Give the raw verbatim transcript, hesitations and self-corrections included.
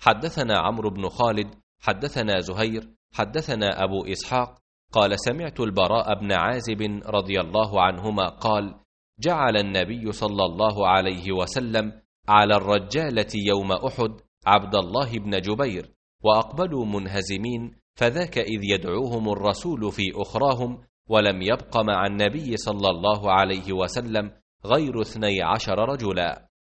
حدثنا عمرو بن خالد حدثنا زهير حدثنا أبو إسحاق قال سمعت البراء بن عازب رضي الله عنهما قال جعل النبي صلى الله عليه وسلم على الرجالة يوم أحد عبد الله بن جبير، وأقبلوا منهزمين، فذاك إذ يدعوهم الرسول في أخراهم، ولم يبق مع النبي صلى الله عليه وسلم غير اثني عشر رجلا.